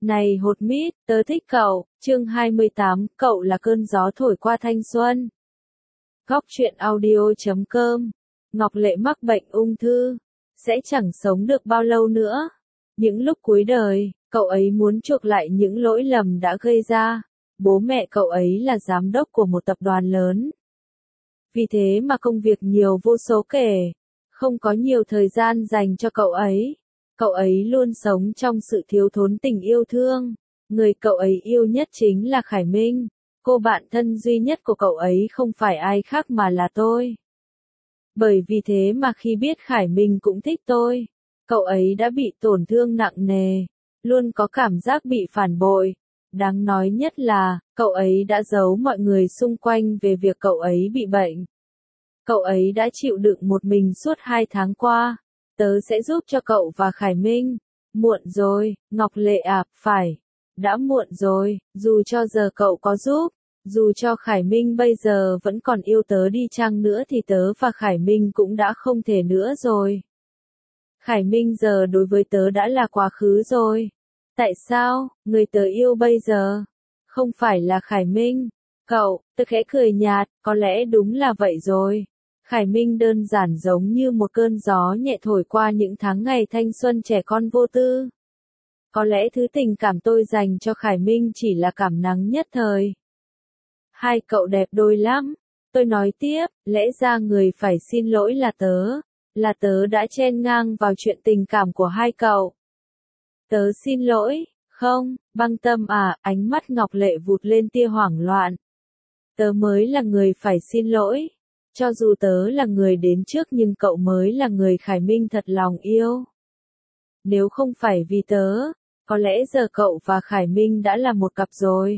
Này hột mít, tớ thích cậu, chương 28, cậu là cơn gió thổi qua thanh xuân. Góc truyện audio.com. Ngọc Lệ mắc bệnh ung thư, sẽ chẳng sống được bao lâu nữa. Những lúc cuối đời, cậu ấy muốn chuộc lại những lỗi lầm đã gây ra. Bố mẹ cậu ấy là giám đốc của một tập đoàn lớn. Vì thế mà công việc nhiều vô số kể, không có nhiều thời gian dành cho cậu ấy. Cậu ấy luôn sống trong sự thiếu thốn tình yêu thương. Người cậu ấy yêu nhất chính là Khải Minh. Cô bạn thân duy nhất của cậu ấy không phải ai khác mà là tôi. Bởi vì thế mà khi biết Khải Minh cũng thích tôi, cậu ấy đã bị tổn thương nặng nề, luôn có cảm giác bị phản bội. Đáng nói nhất là, cậu ấy đã giấu mọi người xung quanh về việc cậu ấy bị bệnh. Cậu ấy đã chịu đựng một mình suốt 2 tháng qua. Tớ sẽ giúp cho cậu và Khải Minh. Muộn rồi, Ngọc Lệ à, phải. Đã muộn rồi, dù cho giờ cậu có giúp, dù cho Khải Minh bây giờ vẫn còn yêu tớ đi chăng nữa thì tớ và Khải Minh cũng đã không thể nữa rồi. Khải Minh giờ đối với tớ đã là quá khứ rồi. Tại sao, người tớ yêu bây giờ không phải là Khải Minh? Cậu, tớ khẽ cười nhạt, có lẽ đúng là vậy rồi. Khải Minh đơn giản giống như một cơn gió nhẹ thổi qua những tháng ngày thanh xuân trẻ con vô tư. Có lẽ thứ tình cảm tôi dành cho Khải Minh chỉ là cảm nắng nhất thời. Hai cậu đẹp đôi lắm. Tôi nói tiếp, lẽ ra người phải xin lỗi là tớ đã chen ngang vào chuyện tình cảm của hai cậu. Tớ xin lỗi, không, Băng Tâm à, ánh mắt Ngọc Lệ vụt lên tia hoảng loạn. Tớ mới là người phải xin lỗi. Cho dù tớ là người đến trước nhưng cậu mới là người Khải Minh thật lòng yêu. Nếu không phải vì tớ, có lẽ giờ cậu và Khải Minh đã là một cặp rồi.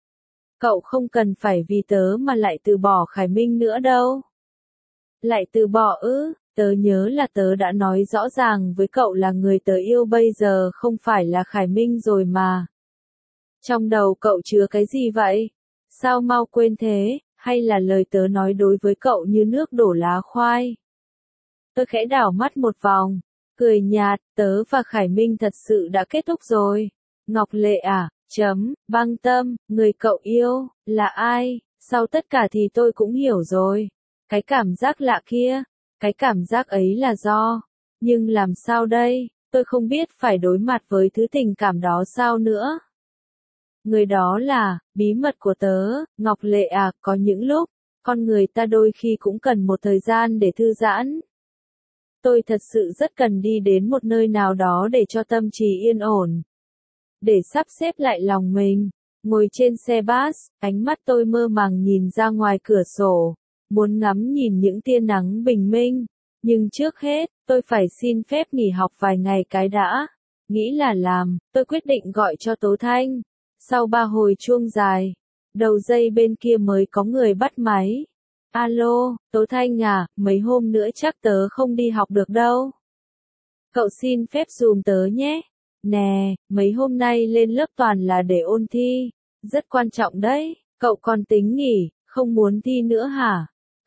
Cậu không cần phải vì tớ mà lại từ bỏ Khải Minh nữa đâu. Lại từ bỏ ư? Tớ nhớ là tớ đã nói rõ ràng với cậu là người tớ yêu bây giờ không phải là Khải Minh rồi mà. Trong đầu cậu chứa cái gì vậy? Sao mau quên thế? Hay là lời tớ nói đối với cậu như nước đổ lá khoai? Tôi khẽ đảo mắt một vòng, cười nhạt, tớ và Khải Minh thật sự đã kết thúc rồi. Ngọc Lệ à, Băng Tâm, người cậu yêu, là ai? Sau tất cả thì tôi cũng hiểu rồi. Cái cảm giác lạ kia, cái cảm giác ấy là do. Nhưng làm sao đây? Tôi không biết phải đối mặt với thứ tình cảm đó sao nữa. Người đó là, bí mật của tớ, Ngọc Lệ à, có những lúc, con người ta đôi khi cũng cần một thời gian để thư giãn. Tôi thật sự rất cần đi đến một nơi nào đó để cho tâm trí yên ổn. Để sắp xếp lại lòng mình. Ngồi trên xe bus, ánh mắt tôi mơ màng nhìn ra ngoài cửa sổ, muốn ngắm nhìn những tia nắng bình minh. Nhưng trước hết, tôi phải xin phép nghỉ học vài ngày cái đã. Nghĩ là làm, tôi quyết định gọi cho Tố Thanh. Sau 3 hồi chuông dài, đầu dây bên kia mới có người bắt máy. Alo, Tố Thanh à, mấy hôm nữa chắc tớ không đi học được đâu. Cậu xin phép giùm tớ nhé. Nè, mấy hôm nay lên lớp toàn là để ôn thi. Rất quan trọng đấy, cậu còn tính nghỉ, không muốn thi nữa hả?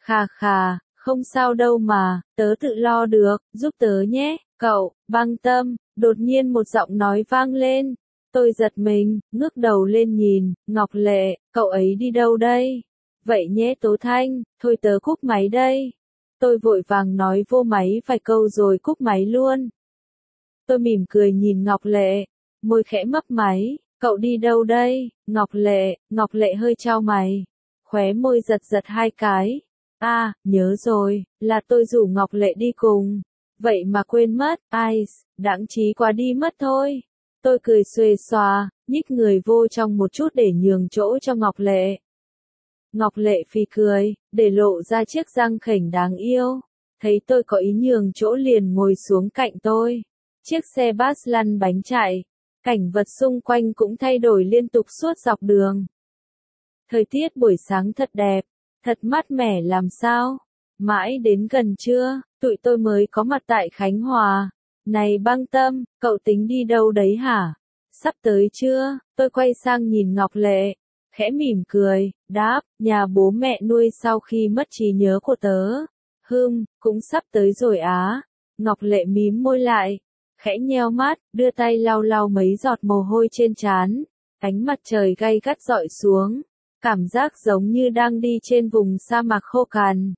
Khà, không sao đâu mà, tớ tự lo được, giúp tớ nhé, cậu, Băng Tâm. Đột nhiên một giọng nói vang lên. Tôi giật mình, ngước đầu lên nhìn, Ngọc Lệ, cậu ấy đi đâu đây? Vậy nhé Tố Thanh, thôi tớ cúp máy đây. Tôi vội vàng nói vô máy vài câu rồi cúp máy luôn. Tôi mỉm cười nhìn Ngọc Lệ, môi khẽ mấp máy, cậu đi đâu đây? Ngọc Lệ hơi chau mày, khóe môi giật giật 2 cái. À, nhớ rồi, là tôi rủ Ngọc Lệ đi cùng. Vậy mà quên mất, ai, đáng trí quá đi mất thôi. Tôi cười xuề xòa, nhích người vô trong một chút để nhường chỗ cho Ngọc Lệ. Ngọc Lệ phì cười, để lộ ra chiếc răng khểnh đáng yêu. Thấy tôi có ý nhường chỗ liền ngồi xuống cạnh tôi. Chiếc xe bus lăn bánh chạy. Cảnh vật xung quanh cũng thay đổi liên tục suốt dọc đường. Thời tiết buổi sáng thật đẹp, thật mát mẻ làm sao. Mãi đến gần trưa, tụi tôi mới có mặt tại Khánh Hòa. Này Băng Tâm, cậu tính đi đâu đấy hả? Sắp tới chưa? Tôi quay sang nhìn Ngọc Lệ, khẽ mỉm cười, đáp, nhà bố mẹ nuôi sau khi mất trí nhớ của tớ. Cũng sắp tới rồi á. Ngọc Lệ mím môi lại, khẽ nheo mắt, đưa tay lau lau mấy giọt mồ hôi trên trán. Ánh mặt trời gay gắt rọi xuống, cảm giác giống như đang đi trên vùng sa mạc khô cằn.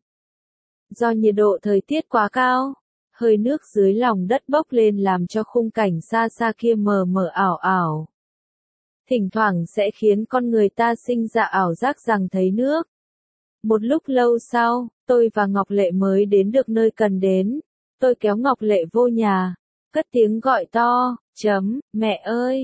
Do nhiệt độ thời tiết quá cao, hơi nước dưới lòng đất bốc lên làm cho khung cảnh xa xa kia mờ mờ ảo ảo. Thỉnh thoảng sẽ khiến con người ta sinh ra ảo giác rằng thấy nước. Một lúc lâu sau, tôi và Ngọc Lệ mới đến được nơi cần đến. Tôi kéo Ngọc Lệ vô nhà, cất tiếng gọi to, mẹ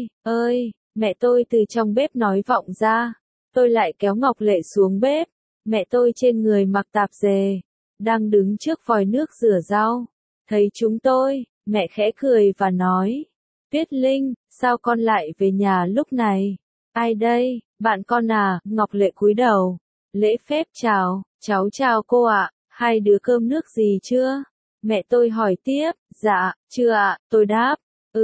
ơi, mẹ tôi từ trong bếp nói vọng ra. Tôi lại kéo Ngọc Lệ xuống bếp, mẹ tôi trên người mặc tạp dề, đang đứng trước vòi nước rửa rau. Thấy chúng tôi, mẹ khẽ cười và nói, Tuyết Linh, sao con lại về nhà lúc này? Ai đây, bạn con à? Ngọc Lệ cúi đầu, lễ phép chào, cháu chào cô ạ, hai đứa cơm nước gì chưa? Mẹ tôi hỏi tiếp, dạ, chưa ạ, tôi đáp,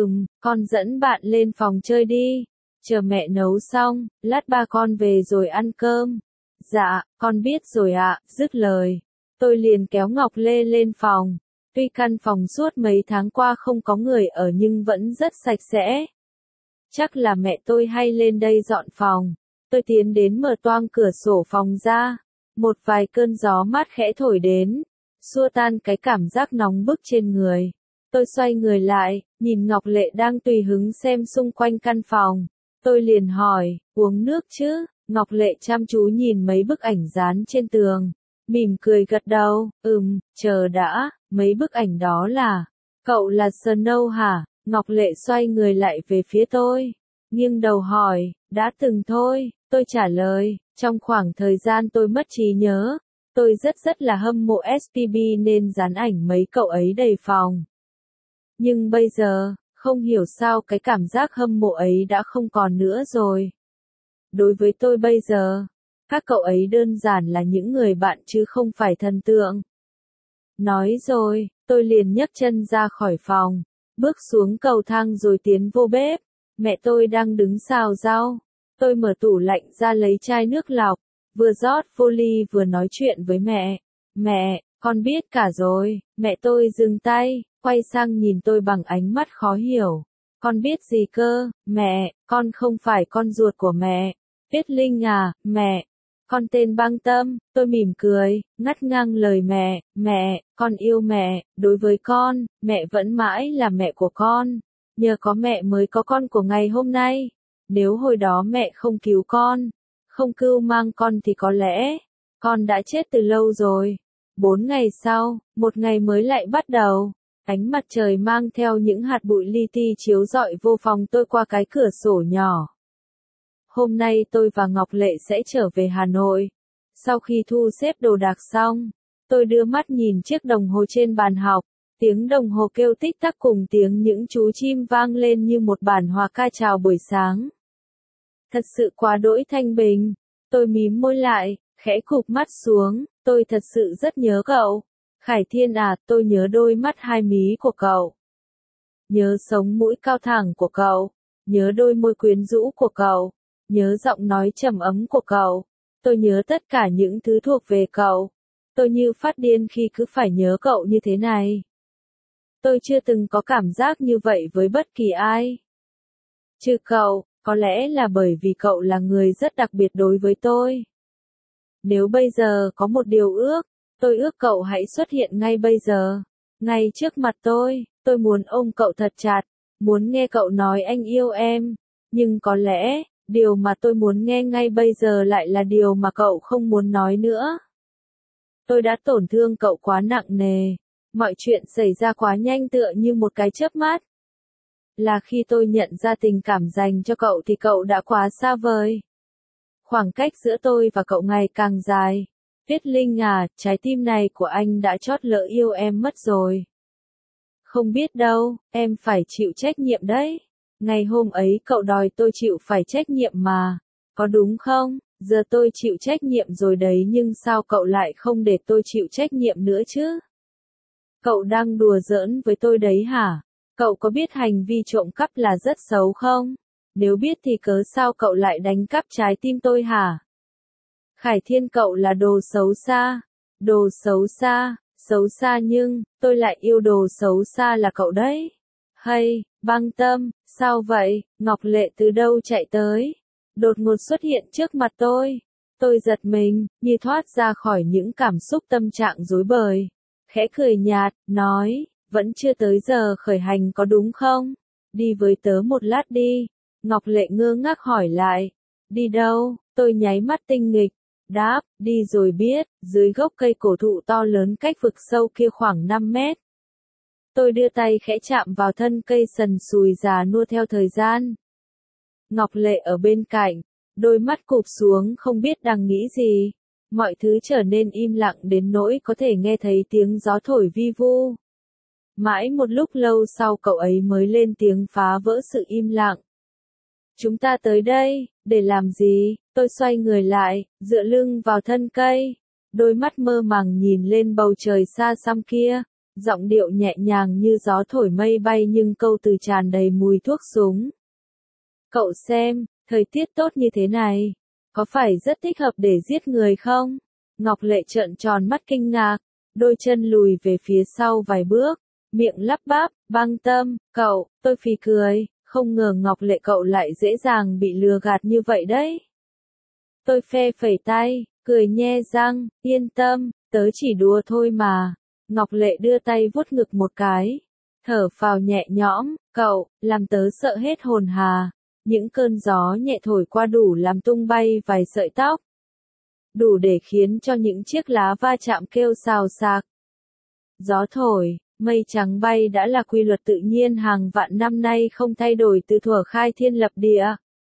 con dẫn bạn lên phòng chơi đi, chờ mẹ nấu xong, lát ba con về rồi ăn cơm. Dạ, con biết rồi ạ, dứt lời. Tôi liền kéo Ngọc Lê lên phòng. Tuy căn phòng suốt mấy tháng qua không có người ở nhưng vẫn rất sạch sẽ. Chắc là mẹ tôi hay lên đây dọn phòng. Tôi tiến đến mở toang cửa sổ phòng ra. Một vài cơn gió mát khẽ thổi đến, xua tan cái cảm giác nóng bức trên người. Tôi xoay người lại, nhìn Ngọc Lệ đang tùy hứng xem xung quanh căn phòng. Tôi liền hỏi, uống nước chứ? Ngọc Lệ chăm chú nhìn mấy bức ảnh dán trên tường, mỉm cười gật đầu, chờ đã, mấy bức ảnh đó là, cậu là Snow hả? Ngọc Lệ xoay người lại về phía tôi, nghiêng đầu hỏi, đã từng thôi, tôi trả lời, trong khoảng thời gian tôi mất trí nhớ, tôi rất là hâm mộ SPB nên dán ảnh mấy cậu ấy đầy phòng. Nhưng bây giờ, không hiểu sao cái cảm giác hâm mộ ấy đã không còn nữa rồi. Đối với tôi bây giờ, các cậu ấy đơn giản là những người bạn chứ không phải thần tượng. Nói rồi, tôi liền nhấc chân ra khỏi phòng, bước xuống cầu thang rồi tiến vô bếp. Mẹ tôi đang đứng xào rau. Tôi mở tủ lạnh ra lấy chai nước lọc, vừa rót vô ly vừa nói chuyện với mẹ. Mẹ, con biết cả rồi. Mẹ tôi dừng tay, quay sang nhìn tôi bằng ánh mắt khó hiểu. Con biết gì cơ? Mẹ, con không phải con ruột của mẹ. Tuyết Linh à, mẹ. Con tên Băng Tâm. Tôi mỉm cười, ngắt ngang lời mẹ, con yêu mẹ, đối với con, mẹ vẫn mãi là mẹ của con. Nhờ có mẹ mới có con của ngày hôm nay. Nếu hồi đó mẹ không cứu con, không cưu mang con thì có lẽ, con đã chết từ lâu rồi. 4 ngày sau, một ngày mới lại bắt đầu. Ánh mặt trời mang theo những hạt bụi li ti chiếu rọi vô phòng tôi qua cái cửa sổ nhỏ. Hôm nay tôi và Ngọc Lệ sẽ trở về Hà Nội. Sau khi thu xếp đồ đạc xong, tôi đưa mắt nhìn chiếc đồng hồ trên bàn học. Tiếng đồng hồ kêu tích tắc cùng tiếng những chú chim vang lên như một bản hòa ca chào buổi sáng. Thật sự quá đỗi thanh bình. Tôi mím môi lại, khẽ cụp mắt xuống, tôi thật sự rất nhớ cậu. Khải Thiên à, tôi nhớ đôi mắt hai mí của cậu. Nhớ sống mũi cao thẳng của cậu. Nhớ đôi môi quyến rũ của cậu. Nhớ giọng nói trầm ấm của cậu. Tôi nhớ tất cả những thứ thuộc về cậu. Tôi như phát điên khi cứ phải nhớ cậu như thế này. Tôi chưa từng có cảm giác như vậy với bất kỳ ai. Trừ cậu, có lẽ là bởi vì cậu là người rất đặc biệt đối với tôi. Nếu bây giờ có một điều ước, tôi ước cậu hãy xuất hiện ngay bây giờ. Ngay trước mặt tôi muốn ôm cậu thật chặt, muốn nghe cậu nói anh yêu em. Nhưng có lẽ, điều mà tôi muốn nghe ngay bây giờ lại là điều mà cậu không muốn nói nữa. Tôi đã tổn thương cậu quá nặng nề. Mọi chuyện xảy ra quá nhanh tựa như một cái chớp mắt. Là khi tôi nhận ra tình cảm dành cho cậu thì cậu đã quá xa vời. Khoảng cách giữa tôi và cậu ngày càng dài. Tuyết Linh à, trái tim này của anh đã trót lỡ yêu em mất rồi. Không biết đâu, em phải chịu trách nhiệm đấy. Ngày hôm ấy cậu đòi tôi chịu phải trách nhiệm mà. Có đúng không? Giờ tôi chịu trách nhiệm rồi đấy nhưng sao cậu lại không để tôi chịu trách nhiệm nữa chứ? Cậu đang đùa giỡn với tôi đấy hả? Cậu có biết hành vi trộm cắp là rất xấu không? Nếu biết thì cớ sao cậu lại đánh cắp trái tim tôi hả? Khải Thiên cậu là đồ xấu xa. Đồ xấu xa nhưng, tôi lại yêu đồ xấu xa là cậu đấy. Hay, Băng Tâm, sao vậy? Ngọc Lệ từ đâu chạy tới? Đột ngột xuất hiện trước mặt tôi. Tôi giật mình, như thoát ra khỏi những cảm xúc tâm trạng rối bời. Khẽ cười nhạt, nói, vẫn chưa tới giờ khởi hành có đúng không? Đi với tớ một lát đi. Ngọc Lệ ngơ ngác hỏi lại. Đi đâu? Tôi nháy mắt tinh nghịch. Đáp, đi rồi biết, dưới gốc cây cổ thụ to lớn cách vực sâu kia khoảng 5 mét. Tôi đưa tay khẽ chạm vào thân cây sần sùi già nua theo thời gian. Ngọc Lệ ở bên cạnh, đôi mắt cụp xuống không biết đang nghĩ gì. Mọi thứ trở nên im lặng đến nỗi có thể nghe thấy tiếng gió thổi vi vu. Mãi một lúc lâu sau cậu ấy mới lên tiếng phá vỡ sự im lặng. Chúng ta tới đây, để làm gì? Tôi xoay người lại, dựa lưng vào thân cây. Đôi mắt mơ màng nhìn lên bầu trời xa xăm kia. Giọng điệu nhẹ nhàng như gió thổi mây bay nhưng câu từ tràn đầy mùi thuốc súng. Cậu xem, thời tiết tốt như thế này, có phải rất thích hợp để giết người không? Ngọc Lệ trợn tròn mắt kinh ngạc, đôi chân lùi về phía sau vài bước, miệng lắp bắp, Băng Tâm, cậu, tôi phì cười, không ngờ Ngọc Lệ cậu lại dễ dàng bị lừa gạt như vậy đấy. Tôi phe phẩy tay, cười nhe răng, yên tâm, tớ chỉ đùa thôi mà. Ngọc Lệ đưa tay vuốt ngực một cái, thở phào nhẹ nhõm, cậu, làm tớ sợ hết hồn hà. Những cơn gió nhẹ thổi qua đủ làm tung bay vài sợi tóc. Đủ để khiến cho những chiếc lá va chạm kêu xào xạc. Gió thổi, mây trắng bay đã là quy luật tự nhiên hàng vạn năm nay không thay đổi từ thuở khai thiên lập địa.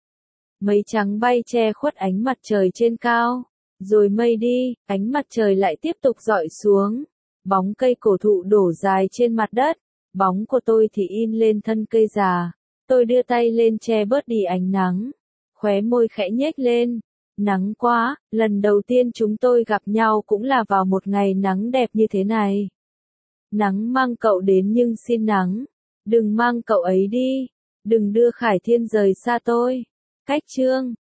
Mây trắng bay che khuất ánh mặt trời trên cao. Rồi mây đi, ánh mặt trời lại tiếp tục rọi xuống. Bóng cây cổ thụ đổ dài trên mặt đất. Bóng của tôi thì in lên thân cây già. Tôi đưa tay lên che bớt đi ánh nắng. Khóe môi khẽ nhếch lên. Nắng quá, lần đầu tiên chúng tôi gặp nhau cũng là vào một ngày nắng đẹp như thế này. Nắng mang cậu đến nhưng xin nắng. Đừng mang cậu ấy đi. Đừng đưa Khải Thiên rời xa tôi. Cách chương